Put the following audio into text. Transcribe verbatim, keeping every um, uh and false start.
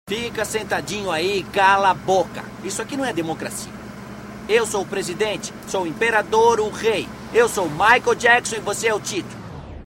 Fica sentadinho aí, cala a boca. Isso aqui não é democracia. Eu sou o presidente, sou o imperador, o rei. Eu sou o Michael Jackson e você é o Tito.